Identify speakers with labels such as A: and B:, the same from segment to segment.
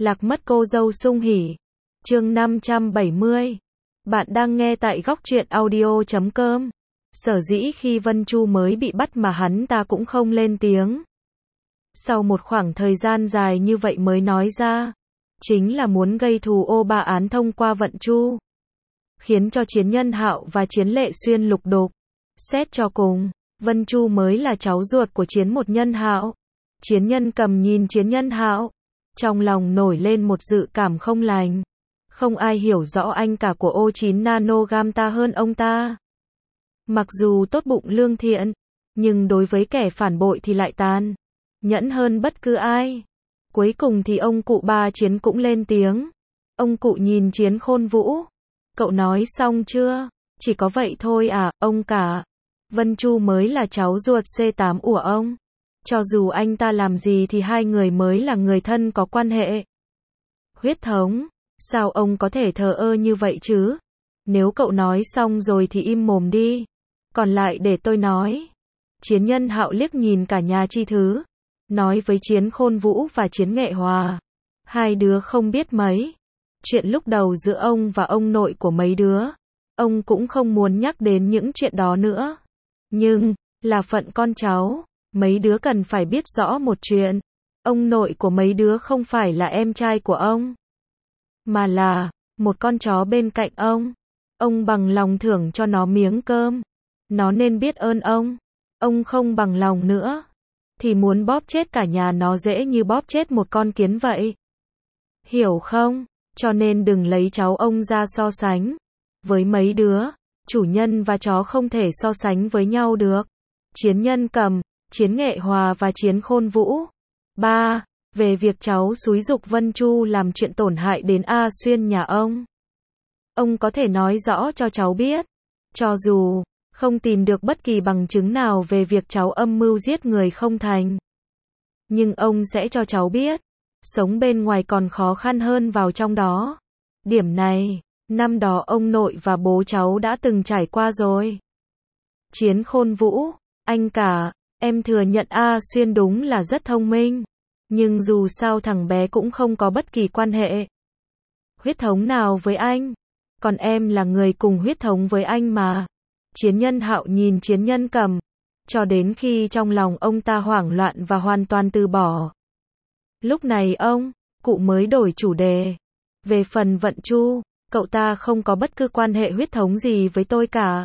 A: Lạc mất cô dâu sung hỉ. Chương 570. Bạn đang nghe tại góc truyện audio.com. Sở dĩ khi Vân Chu mới bị bắt mà hắn ta cũng không lên tiếng. Sau một khoảng thời gian dài như vậy mới nói ra. Chính là muốn gây thù ô ba án thông qua Vận Chu. Khiến cho Chiến Nhân Hạo và Chiến Lệ Xuyên lục đục. Xét cho cùng, Vân Chu mới là cháu ruột của Chiến Một Nhân Hạo. Chiến Nhân Cầm nhìn Chiến Nhân Hạo. Trong lòng nổi lên một dự cảm không lành. Không ai hiểu rõ anh cả của O9 Nanogam ta hơn ông ta. Mặc dù tốt bụng lương thiện, nhưng đối với kẻ phản bội thì lại tàn nhẫn hơn bất cứ ai. Cuối cùng thì ông cụ ba Chiến cũng lên tiếng. Ông cụ nhìn Chiến Khôn Vũ. Cậu nói xong chưa? Chỉ có vậy thôi à, ông cả. Vân Chu mới là cháu ruột C8 của ông. Cho dù anh ta làm gì thì hai người mới là người thân có quan hệ. Huyết thống, sao ông có thể thờ ơ như vậy chứ? Nếu cậu nói xong rồi thì im mồm đi. Còn lại để tôi nói. Chiến Nhân Hạo liếc nhìn cả nhà Chi Thứ. Nói với Chiến Khôn Vũ và Chiến Nghệ Hòa. Hai đứa không biết mấy. Chuyện lúc đầu giữa ông và ông nội của mấy đứa. Ông cũng không muốn nhắc đến những chuyện đó nữa. Nhưng, là phận con cháu. Mấy đứa cần phải biết rõ một chuyện. Ông nội của mấy đứa không phải là em trai của ông. Mà là, một con chó bên cạnh ông. Ông bằng lòng thưởng cho nó miếng cơm. Nó nên biết ơn ông. Ông không bằng lòng nữa. Thì muốn bóp chết cả nhà nó dễ như bóp chết một con kiến vậy. Hiểu không? Cho nên đừng lấy cháu ông ra so sánh. Với mấy đứa, chủ nhân và chó không thể so sánh với nhau được. Chiến Nhân Cầm, Chiến Nghệ Hòa và Chiến Khôn Vũ. 3. Về việc cháu xúi giục Vân Chu làm chuyện tổn hại đến A Xuyên nhà ông. Ông có thể nói rõ cho cháu biết. Cho dù không tìm được bất kỳ bằng chứng nào về việc cháu âm mưu giết người không thành. Nhưng ông sẽ cho cháu biết. Sống bên ngoài còn khó khăn hơn vào trong đó. Điểm này, năm đó ông nội và bố cháu đã từng trải qua rồi. Chiến Khôn Vũ, anh cả, em thừa nhận A Xuyên đúng là rất thông minh. Nhưng dù sao thằng bé cũng không có bất kỳ quan hệ huyết thống nào với anh. Còn em là người cùng huyết thống với anh mà. Chiến Nhân Hạo nhìn Chiến Nhân Cầm. Cho đến khi trong lòng ông ta hoảng loạn và hoàn toàn từ bỏ. Lúc này ông, cụ mới đổi chủ đề. Về phần Vận Chu, cậu ta không có bất cứ quan hệ huyết thống gì với tôi cả.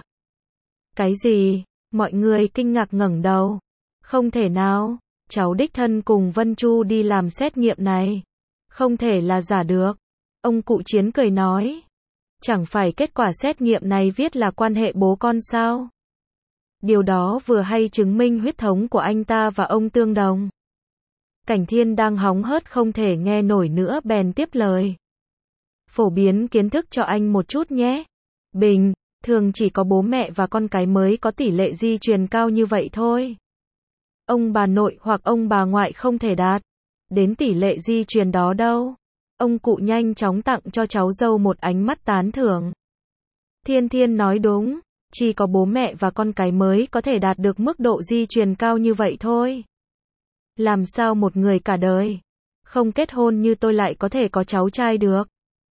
A: Cái gì? Mọi người kinh ngạc ngẩng đầu. Không thể nào, cháu đích thân cùng Vân Chu đi làm xét nghiệm này. Không thể là giả được. Ông cụ Chiến cười nói. Chẳng phải kết quả xét nghiệm này viết là quan hệ bố con sao? Điều đó vừa hay chứng minh huyết thống của anh ta và ông tương đồng. Cảnh Thiên đang hóng hớt không thể nghe nổi nữa bèn tiếp lời. Phổ biến kiến thức cho anh một chút nhé. Bình thường chỉ có bố mẹ và con cái mới có tỷ lệ di truyền cao như vậy thôi. Ông bà nội hoặc ông bà ngoại không thể đạt đến tỷ lệ di truyền đó đâu. Ông cụ nhanh chóng tặng cho cháu dâu một ánh mắt tán thưởng. Thiên Thiên nói đúng, chỉ có bố mẹ và con cái mới có thể đạt được mức độ di truyền cao như vậy thôi. Làm sao một người cả đời không kết hôn như tôi lại có thể có cháu trai được?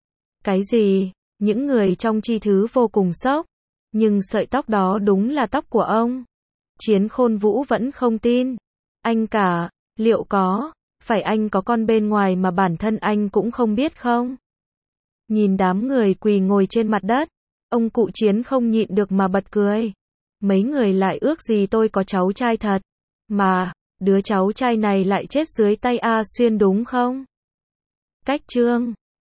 A: Cái gì? Những người trong Chi Thứ vô cùng sốc. Nhưng sợi tóc đó đúng là tóc của ông. Chiến Khôn Vũ vẫn không tin. Anh cả, liệu có phải anh có con bên ngoài mà bản thân anh cũng không biết không? Nhìn đám người quỳ ngồi trên mặt đất, ông cụ Chiến không nhịn được mà bật cười. Mấy người lại ước gì tôi có cháu trai thật. Mà, đứa cháu trai này lại chết dưới tay A Xuyên đúng không? Cách chương